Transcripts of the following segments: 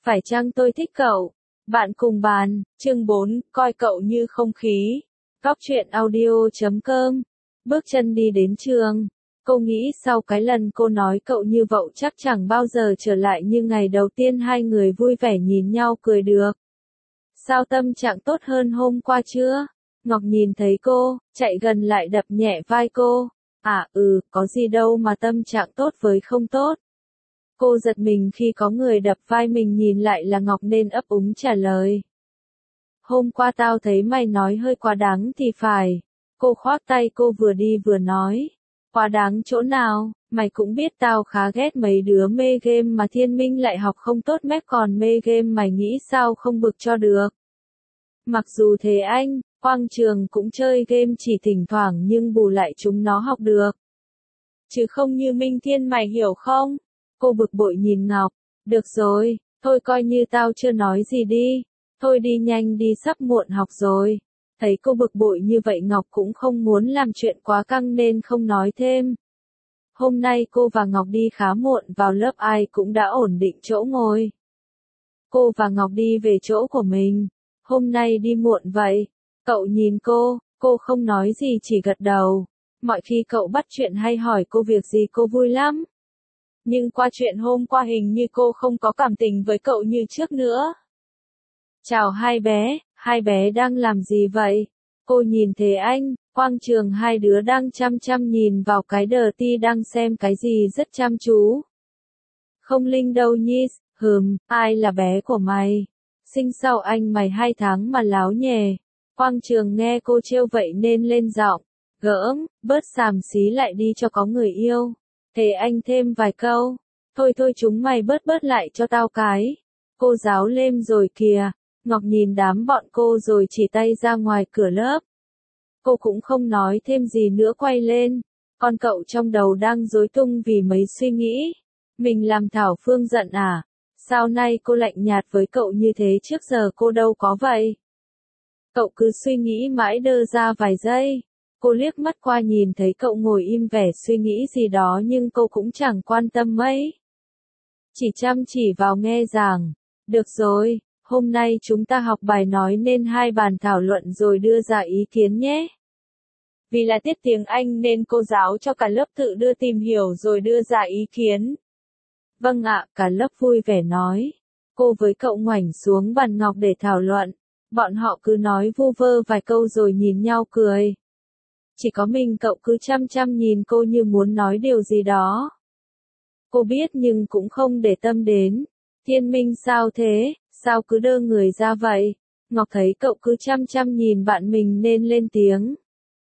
Phải chăng tôi thích cậu? Bạn cùng bàn, chương 4, coi cậu như không khí. Góc truyện audio.com. Bước chân đi đến trường. Cô nghĩ sau cái lần cô nói cậu như vậy chắc chẳng bao giờ trở lại như ngày đầu tiên hai người vui vẻ nhìn nhau cười được. Sao tâm trạng tốt hơn hôm qua chưa? Ngọc nhìn thấy cô, chạy gần lại đập nhẹ vai cô. Có gì đâu mà tâm trạng tốt với không tốt. Cô giật mình khi có người đập vai mình nhìn lại là Ngọc nên ấp úng trả lời. Hôm qua tao thấy mày nói hơi quá đáng thì phải. Cô khoác tay cô vừa đi vừa nói. Quá đáng chỗ nào, mày cũng biết tao khá ghét mấy đứa mê game mà Thiên Minh lại học không tốt mép còn mê game mày nghĩ sao không bực cho được. Mặc dù thế anh, Quang Trường cũng chơi game chỉ thỉnh thoảng nhưng bù lại chúng nó học được. Chứ không như Minh Thiên mày hiểu không? Cô bực bội nhìn Ngọc. Được rồi, thôi coi như tao chưa nói gì đi. Thôi đi nhanh đi sắp muộn học rồi. Thấy cô bực bội như vậy Ngọc cũng không muốn làm chuyện quá căng nên không nói thêm. Hôm nay cô và Ngọc đi khá muộn vào lớp ai cũng đã ổn định chỗ ngồi. Cô và Ngọc đi về chỗ của mình. Hôm nay đi muộn vậy. Cậu nhìn cô không nói gì chỉ gật đầu. Mọi khi cậu bắt chuyện hay hỏi cô việc gì cô vui lắm. Nhưng qua chuyện hôm qua hình như cô không có cảm tình với cậu như trước nữa. Chào hai bé đang làm gì vậy? Cô nhìn thấy anh, Quang Trường hai đứa đang chăm chăm nhìn vào cái đờ ti đang xem cái gì rất chăm chú. Không Linh đâu nhỉ, ai là bé của mày? Sinh sau anh mày 2 tháng mà láo nhè. Quang Trường nghe cô trêu vậy nên lên giọng, gỡm, bớt xàm xí lại đi cho có người yêu. Thế anh thêm vài câu. Thôi chúng mày bớt lại cho tao cái. Cô giáo lên rồi kìa. Ngọc nhìn đám bọn cô rồi chỉ tay ra ngoài cửa lớp. Cô cũng không nói thêm gì nữa quay lên. Con cậu trong đầu đang rối tung vì mấy suy nghĩ. Mình làm Thảo Phương giận à? Sao nay cô lạnh nhạt với cậu như thế trước giờ cô đâu có vậy? Cậu cứ suy nghĩ mãi đơ ra vài giây. Cô liếc mắt qua nhìn thấy cậu ngồi im vẻ suy nghĩ gì đó nhưng cô cũng chẳng quan tâm mấy. Chỉ chăm chỉ vào nghe giảng. Được rồi, hôm nay chúng ta học bài nói nên hai bàn thảo luận rồi đưa ra ý kiến nhé. Vì là tiết tiếng Anh nên cô giáo cho cả lớp tự đưa tìm hiểu rồi đưa ra ý kiến. Vâng ạ, cả lớp vui vẻ nói. Cô với cậu ngoảnh xuống bàn Ngọc để thảo luận. Bọn họ cứ nói vu vơ vài câu rồi nhìn nhau cười. Chỉ có mình cậu cứ chăm chăm nhìn cô như muốn nói điều gì đó. Cô biết nhưng cũng không để tâm đến. Thiên Minh sao thế, sao cứ đơ người ra vậy? Ngọc thấy cậu cứ chăm chăm nhìn bạn mình nên lên tiếng.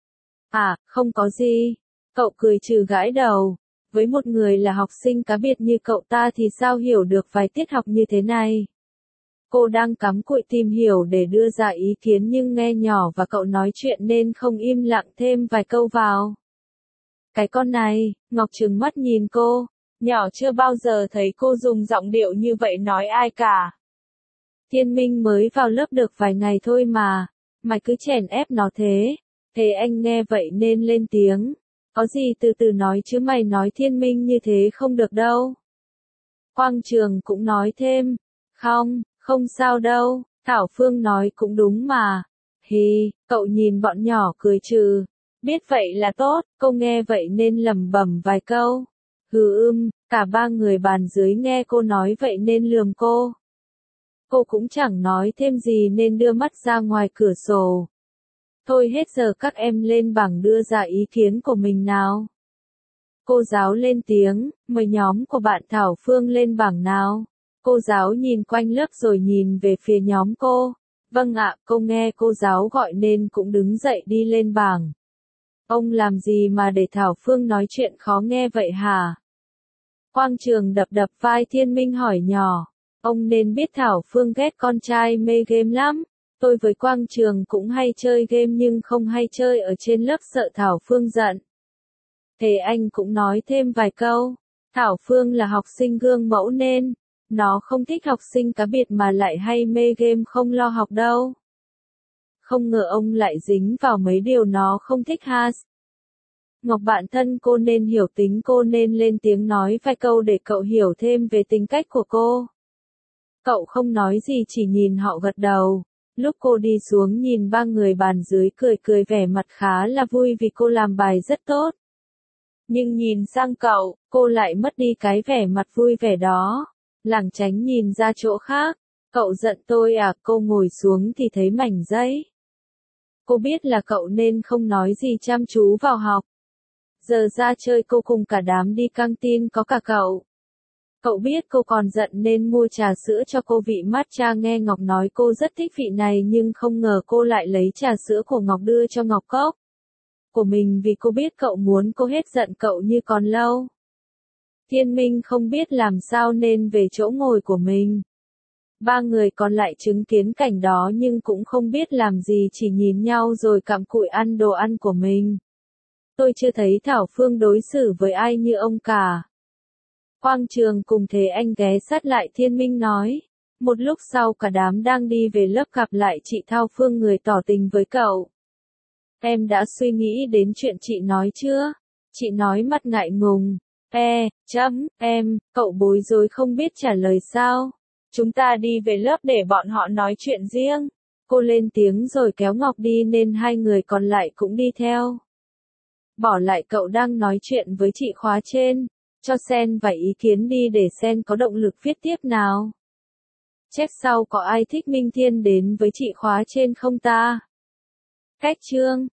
Không có gì. Cậu cười trừ gãi đầu. Với một người là học sinh cá biệt như cậu ta thì sao hiểu được vài tiết học như thế này? Cô đang cắm cụi tìm hiểu để đưa ra ý kiến nhưng nghe nhỏ và cậu nói chuyện nên không im lặng thêm vài câu vào. Cái con này, Ngọc trừng mắt nhìn cô, nhỏ chưa bao giờ thấy cô dùng giọng điệu như vậy nói ai cả. Thiên Minh mới vào lớp được vài ngày thôi mà, mày cứ chèn ép nó thế. Thế anh nghe vậy nên lên tiếng, có gì từ từ nói chứ mày nói Thiên Minh như thế không được đâu. Quang Trường cũng nói thêm, không sao đâu, Thảo Phương nói cũng đúng mà. Cậu nhìn bọn nhỏ cười trừ. Biết vậy là tốt, cô nghe vậy nên lẩm bẩm vài câu. Cả ba người bàn dưới nghe cô nói vậy nên lườm cô. Cô cũng chẳng nói thêm gì nên đưa mắt ra ngoài cửa sổ. Thôi hết giờ các em lên bảng đưa ra ý kiến của mình nào. Cô giáo lên tiếng, mời nhóm của bạn Thảo Phương lên bảng nào. Cô giáo nhìn quanh lớp rồi nhìn về phía nhóm cô. Vâng ạ, cô nghe cô giáo gọi nên cũng đứng dậy đi lên bảng. Ông làm gì mà để Thảo Phương nói chuyện khó nghe vậy hả? Quang Trường đập vai Thiên Minh hỏi nhỏ. Ông nên biết Thảo Phương ghét con trai mê game lắm. Tôi với Quang Trường cũng hay chơi game nhưng không hay chơi ở trên lớp sợ Thảo Phương giận. Thế anh cũng nói thêm vài câu. Thảo Phương là học sinh gương mẫu nên nó không thích học sinh cá biệt mà lại hay mê game không lo học đâu. Không ngờ ông lại dính vào mấy điều nó không thích ha. Ngọc bạn thân cô nên hiểu tính cô nên lên tiếng nói vài câu để cậu hiểu thêm về tính cách của cô. Cậu không nói gì chỉ nhìn họ gật đầu. Lúc cô đi xuống nhìn ba người bàn dưới cười cười vẻ mặt khá là vui vì cô làm bài rất tốt. Nhưng nhìn sang cậu, cô lại mất đi cái vẻ mặt vui vẻ đó. Lảng tránh nhìn ra chỗ khác. Cậu giận tôi à? Cô ngồi xuống thì thấy mảnh giấy. Cô biết là cậu nên không nói gì, chăm chú vào học. Giờ ra chơi cô cùng cả đám đi căng tin có cả cậu. Cậu biết cô còn giận nên mua trà sữa cho cô vị matcha, nghe Ngọc nói cô rất thích vị này nhưng không ngờ cô lại lấy trà sữa của Ngọc đưa cho Ngọc cốc của mình vì cô biết cậu muốn cô hết giận cậu như còn lâu. Thiên Minh không biết làm sao nên về chỗ ngồi của mình. Ba người còn lại chứng kiến cảnh đó nhưng cũng không biết làm gì, chỉ nhìn nhau rồi cặm cụi ăn đồ ăn của mình. Tôi chưa thấy Thảo Phương đối xử với ai như ông cả. Quang Trường cùng Thế Anh ghé sát lại Thiên Minh nói. Một lúc sau cả đám đang đi về lớp gặp lại chị Thao Phương, người tỏ tình với cậu. Em đã suy nghĩ đến chuyện chị nói chưa? Chị nói mặt ngại ngùng. Cậu bối rối không biết trả lời sao? Chúng ta đi về lớp để bọn họ nói chuyện riêng. Cô lên tiếng rồi kéo Ngọc đi nên hai người còn lại cũng đi theo. Bỏ lại cậu đang nói chuyện với chị khóa trên. Cho Sen vài ý kiến đi để Sen có động lực viết tiếp nào. Check sau có ai thích Minh Thiên đến với chị khóa trên không ta? Cách chương